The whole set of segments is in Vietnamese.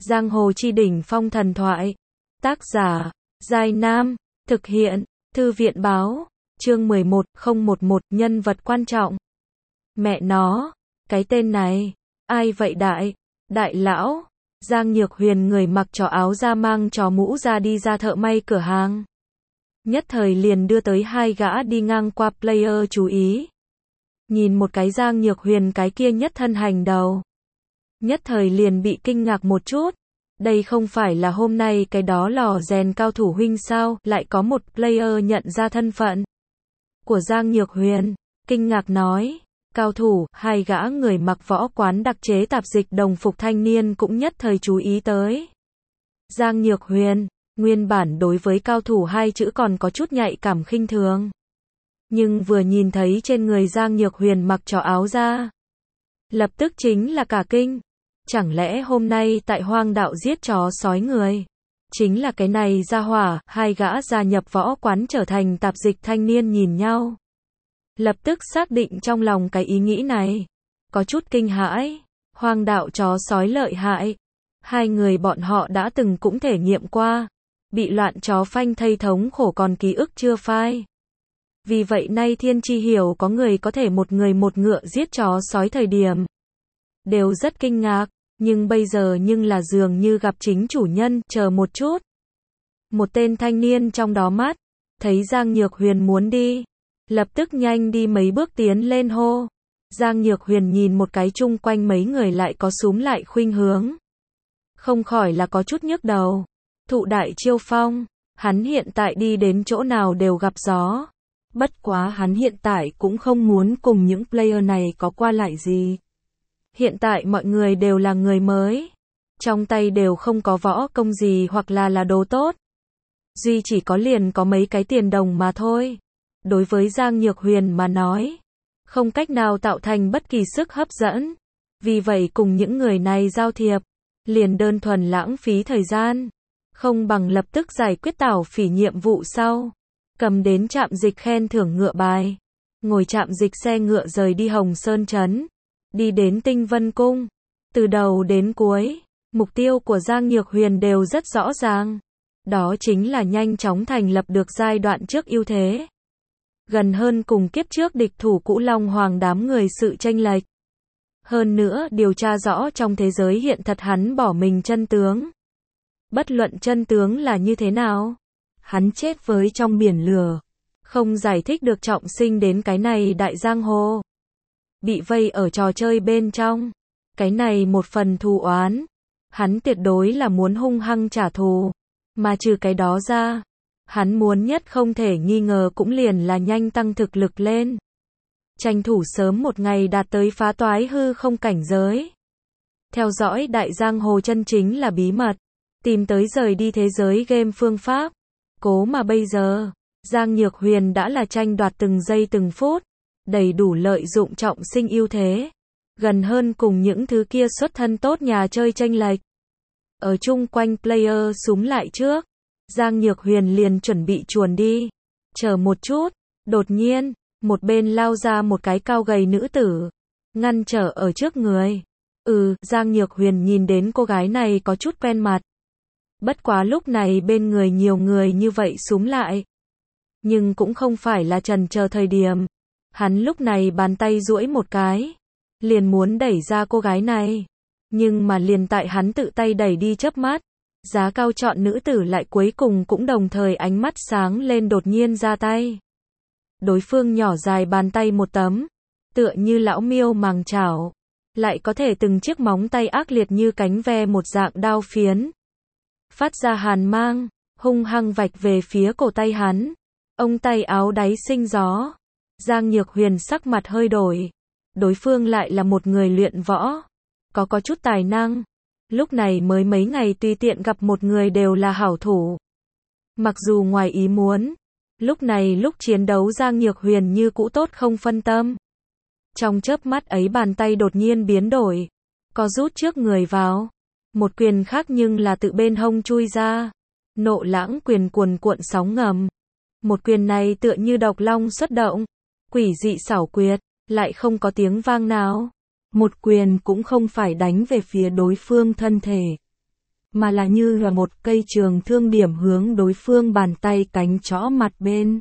Giang hồ chi đỉnh phong thần thoại. Tác giả, Giai Nam. Thực hiện, Thư viện báo. Chương 11011, nhân vật quan trọng. Mẹ nó, cái tên này, ai vậy đại lão? Giang Nhược Huyền người mặc trò áo da mang trò mũ ra đi ra thợ may cửa hàng. Nhất thời liền đưa tới hai gã đi ngang qua player chú ý. Nhìn một cái Giang Nhược Huyền cái kia nhất thân hành đầu. Nhất thời liền bị kinh ngạc một chút. Đây không phải là hôm nay cái đó lò rèn cao thủ huynh sao, lại có một player nhận ra thân phận của Giang Nhược Huyền. Kinh ngạc nói, cao thủ, hai gã người mặc võ quán đặc chế tạp dịch đồng phục thanh niên cũng nhất thời chú ý tới. Giang Nhược Huyền, nguyên bản đối với cao thủ hai chữ còn có chút nhạy cảm khinh thường. Nhưng vừa nhìn thấy trên người Giang Nhược Huyền mặc trò áo da, lập tức chính là cả kinh. Chẳng lẽ hôm nay tại hoang đạo giết chó sói người? Chính là cái này ra hỏa, hai gã gia nhập võ quán trở thành tạp dịch thanh niên nhìn nhau. Lập tức xác định trong lòng cái ý nghĩ này. Có chút kinh hãi. Hoang đạo chó sói lợi hại. Hai người bọn họ đã từng cũng thể nghiệm qua. Bị loạn chó phanh thây thống khổ còn ký ức chưa phai. Vì vậy nay thiên chi hiểu có người có thể một người một ngựa giết chó sói thời điểm. Đều rất kinh ngạc. Nhưng bây giờ nhưng là dường như gặp chính chủ nhân, chờ một chút. Một tên thanh niên trong đó mắt, thấy Giang Nhược Huyền muốn đi. Lập tức nhanh đi mấy bước tiến lên hô. Giang Nhược Huyền nhìn một cái chung quanh mấy người lại có súm lại khuynh hướng. Không khỏi là có chút nhức đầu. Thụ đại chiêu phong, hắn hiện tại đi đến chỗ nào đều gặp gió. Bất quá hắn hiện tại cũng không muốn cùng những player này có qua lại gì. Hiện tại mọi người đều là người mới. Trong tay đều không có võ công gì hoặc là đồ tốt. Duy chỉ có liền có mấy cái tiền đồng mà thôi. Đối với Giang Nhược Huyền mà nói, không cách nào tạo thành bất kỳ sức hấp dẫn. Vì vậy cùng những người này giao thiệp, liền đơn thuần lãng phí thời gian. Không bằng lập tức giải quyết tảo phỉ nhiệm vụ sau. Cầm đến trạm dịch khen thưởng ngựa bài. Ngồi trạm dịch xe ngựa rời đi Hồng Sơn Trấn. Đi đến Tinh Vân Cung. Từ đầu đến cuối, mục tiêu của Giang Nhược Huyền đều rất rõ ràng. Đó chính là nhanh chóng thành lập được giai đoạn trước ưu thế. Gần hơn cùng kiếp trước địch thủ cũ Long Hoàng đám người sự chênh lệch. Hơn nữa điều tra rõ trong thế giới hiện thật hắn bỏ mình chân tướng. Bất luận chân tướng là như thế nào. Hắn chết với trong biển lửa. Không giải thích được trọng sinh đến cái này đại giang hồ. Bị vây ở trò chơi bên trong. Cái này một phần thù oán. Hắn tuyệt đối là muốn hung hăng trả thù. Mà trừ cái đó ra, hắn muốn nhất không thể nghi ngờ cũng liền là nhanh tăng thực lực lên. Tranh thủ sớm một ngày đạt tới phá toái hư không cảnh giới. Theo dõi đại giang hồ chân chính là bí mật. Tìm tới rời đi thế giới game phương pháp. Cố mà bây giờ, Giang Nhược Huyền đã là tranh đoạt từng giây từng phút. Đầy đủ lợi dụng trọng sinh ưu thế. Gần hơn cùng những thứ kia xuất thân tốt nhà chơi chênh lệch. Ở chung quanh player súm lại trước. Giang Nhược Huyền liền chuẩn bị chuồn đi. Chờ một chút. Đột nhiên, một bên lao ra một cái cao gầy nữ tử. Ngăn trở ở trước người. Giang Nhược Huyền nhìn đến cô gái này có chút quen mặt. Bất quá lúc này bên người nhiều người như vậy súm lại. Nhưng cũng không phải là chần chờ thời điểm. Hắn lúc này bàn tay duỗi một cái. Liền muốn đẩy ra cô gái này. Nhưng mà liền tại hắn tự tay đẩy đi chớp mắt. Giá cao chọn nữ tử lại cuối cùng cũng đồng thời ánh mắt sáng lên đột nhiên ra tay. Đối phương nhỏ dài bàn tay một tấm. Tựa như lão miêu màng chảo. Lại có thể từng chiếc móng tay ác liệt như cánh ve một dạng đao phiến. Phát ra hàn mang. Hung hăng vạch về phía cổ tay hắn. Ông tay áo đáy sinh gió. Giang Nhược Huyền sắc mặt hơi đổi. Đối phương lại là một người luyện võ. Có chút tài năng. Lúc này mới mấy ngày tùy tiện gặp một người đều là hảo thủ. Mặc dù ngoài ý muốn. Lúc này lúc chiến đấu Giang Nhược Huyền như cũ tốt không phân tâm. Trong chớp mắt ấy bàn tay đột nhiên biến đổi. Có rút trước người vào. Một quyền khác nhưng là tự bên hông chui ra. Nộ lãng quyền cuồn cuộn sóng ngầm. Một quyền này tựa như độc long xuất động. Quỷ dị xảo quyệt, lại không có tiếng vang nào. Một quyền cũng không phải đánh về phía đối phương thân thể, mà là như là một cây trường thương điểm hướng đối phương bàn tay cánh chõ mặt bên.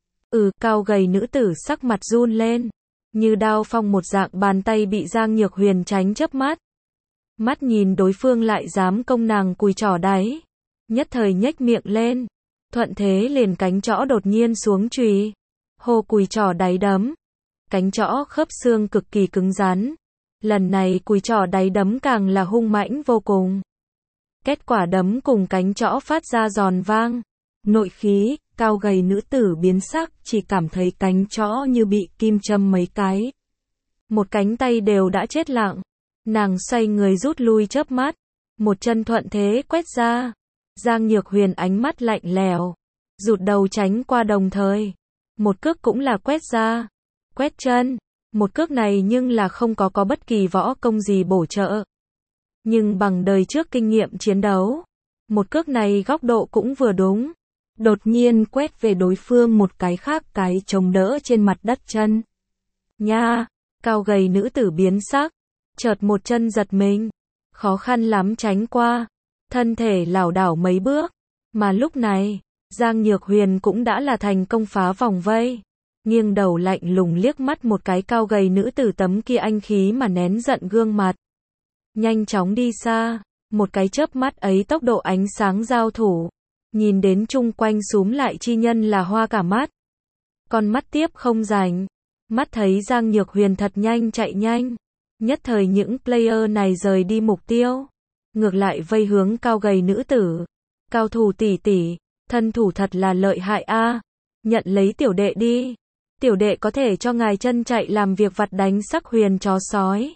Cao gầy nữ tử sắc mặt run lên, như đao phong một dạng, bàn tay bị Giang Nhược Huyền tránh chớp mắt. Mắt nhìn đối phương lại dám công nàng cùi trỏ đáy, nhất thời nhếch miệng lên, thuận thế liền cánh chõ đột nhiên xuống chùy, hô cùi trỏ đáy đấm. Cánh chõ khớp xương cực kỳ cứng rắn, lần này cùi trỏ đáy đấm càng là hung mãnh vô cùng. Kết quả đấm cùng cánh chõ phát ra giòn vang, nội khí, cao gầy nữ tử biến sắc, chỉ cảm thấy cánh chõ như bị kim châm mấy cái. Một cánh tay đều đã chết lặng, nàng xoay người rút lui chớp mắt, một chân thuận thế quét ra. Giang Nhược Huyền ánh mắt lạnh lẽo, rụt đầu tránh qua, đồng thời một cước cũng là quét ra. Quét chân, một cước này nhưng là không có bất kỳ võ công gì bổ trợ. Nhưng bằng đời trước kinh nghiệm chiến đấu, một cước này góc độ cũng vừa đúng. Đột nhiên quét về đối phương một cái khác, cái chống đỡ trên mặt đất chân. Nha, cao gầy nữ tử biến sắc, chợt một chân giật mình, khó khăn lắm tránh qua, thân thể lảo đảo mấy bước. Mà lúc này, Giang Nhược Huyền cũng đã là thành công phá vòng vây. Nghiêng đầu lạnh lùng liếc mắt một cái cao gầy nữ tử tấm kia anh khí mà nén giận gương mặt. Nhanh chóng đi xa, một cái chớp mắt ấy tốc độ ánh sáng giao thủ, nhìn đến chung quanh xúm lại chi nhân là hoa cả mắt. Con mắt tiếp không rảnh, mắt thấy Giang Nhược Huyền thật nhanh chạy nhanh, nhất thời những player này rời đi mục tiêu, ngược lại vây hướng cao gầy nữ tử. Cao thủ tỷ tỷ, thân thủ thật là lợi hại a, nhận lấy tiểu đệ đi. Tiểu đệ có thể cho ngài chân chạy làm việc vặt đánh sắc Huyền chó sói.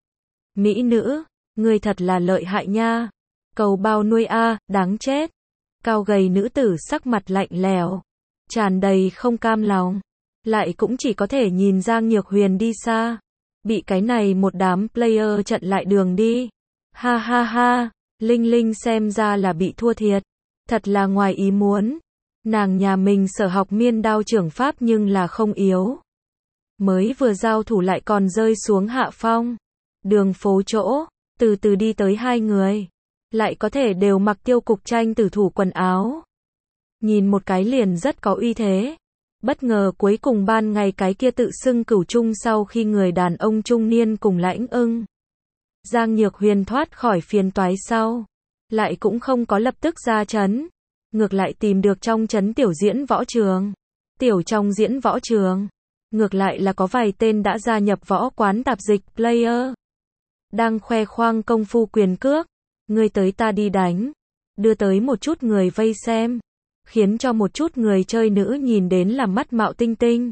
Mỹ nữ, ngươi thật là lợi hại nha. Cầu bao nuôi a, đáng chết. Cao gầy nữ tử sắc mặt lạnh lẽo, tràn đầy không cam lòng, lại cũng chỉ có thể nhìn Giang Nhược Huyền đi xa. Bị cái này một đám player chặn lại đường đi. Ha ha ha, Linh Linh xem ra là bị thua thiệt. Thật là ngoài ý muốn. Nàng nhà mình sở học miên đao trưởng pháp nhưng là không yếu. Mới vừa giao thủ lại còn rơi xuống hạ phong. Đường phố chỗ, từ từ đi tới hai người. Lại có thể đều mặc tiêu cục tranh tử thủ quần áo. Nhìn một cái liền rất có uy thế. Bất ngờ cuối cùng ban ngày cái kia tự xưng cửu trung sau khi người đàn ông trung niên cùng Lãnh Ưng. Giang Nhược Huyền thoát khỏi phiền toái sau. Lại cũng không có lập tức ra trấn. Ngược lại tìm được trong trấn tiểu diễn võ trường. Tiểu trong diễn võ trường, ngược lại là có vài tên đã gia nhập võ quán tạp dịch player. Đang khoe khoang công phu quyền cước. Ngươi tới ta đi đánh. Đưa tới một chút người vây xem. Khiến cho một chút người chơi nữ nhìn đến là mắt mạo tinh tinh.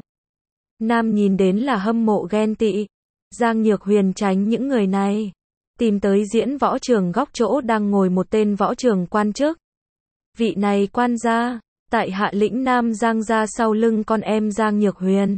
Nam nhìn đến là hâm mộ ghen tị. Giang Nhược Huyền tránh những người này. Tìm tới diễn võ trường góc chỗ đang ngồi một tên võ trường quan chức. Vị này quan gia, tại hạ lĩnh Nam Giang gia sau lưng con em Giang Nhược Huyền.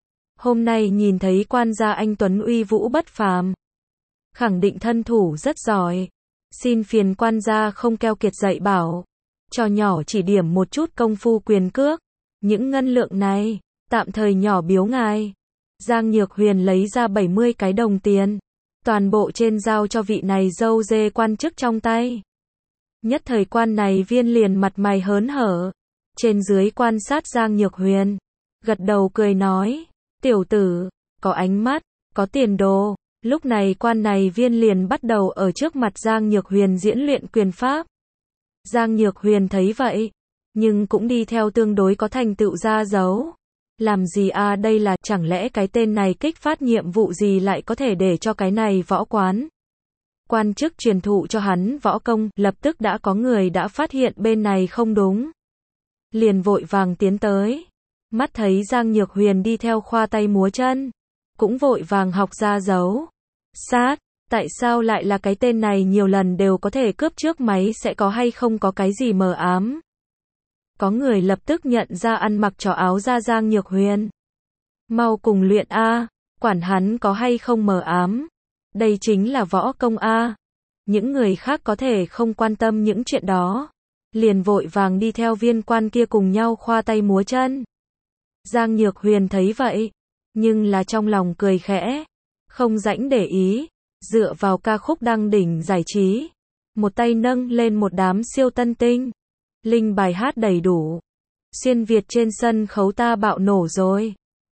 Hôm nay nhìn thấy quan gia anh tuấn uy vũ bất phàm. Khẳng định thân thủ rất giỏi. Xin phiền quan gia không keo kiệt dạy bảo. Cho nhỏ chỉ điểm một chút công phu quyền cước. Những ngân lượng này, tạm thời nhỏ biếu ngài. Giang Nhược Huyền lấy ra 70 cái đồng tiền. Toàn bộ trên giao cho vị này dâu dê quan chức trong tay. Nhất thời quan này viên liền mặt mày hớn hở. Trên dưới quan sát Giang Nhược Huyền. Gật đầu cười nói. Tiểu tử, có ánh mắt, có tiền đồ. Lúc này quan này viên liền bắt đầu ở trước mặt Giang Nhược Huyền diễn luyện quyền pháp. Giang Nhược Huyền thấy vậy, nhưng cũng đi theo tương đối có thành tựu ra dấu. Làm gì à, đây là chẳng lẽ cái tên này kích phát nhiệm vụ gì lại có thể để cho cái này võ quán. Quan chức truyền thụ cho hắn võ công, lập tức đã có người đã phát hiện bên này không đúng. Liền vội vàng tiến tới. Mắt thấy Giang Nhược Huyền đi theo khoa tay múa chân. Cũng vội vàng học ra dấu. Sát, tại sao lại là cái tên này nhiều lần đều có thể cướp trước máy, sẽ có hay không có cái gì mờ ám. Có người lập tức nhận ra ăn mặc trò áo da Giang Nhược Huyền. Mau cùng luyện a, quản hắn có hay không mờ ám. Đây chính là võ công a. Những người khác có thể không quan tâm những chuyện đó. Liền vội vàng đi theo viên quan kia cùng nhau khoa tay múa chân. Giang Nhược Huyền thấy vậy, nhưng là trong lòng cười khẽ. Không rảnh để ý, dựa vào ca khúc đăng đỉnh giải trí. một tay nâng lên một đám siêu tân tinh. Linh bài hát đầy đủ. Xuyên Việt trên sân khấu ta bạo nổ rồi.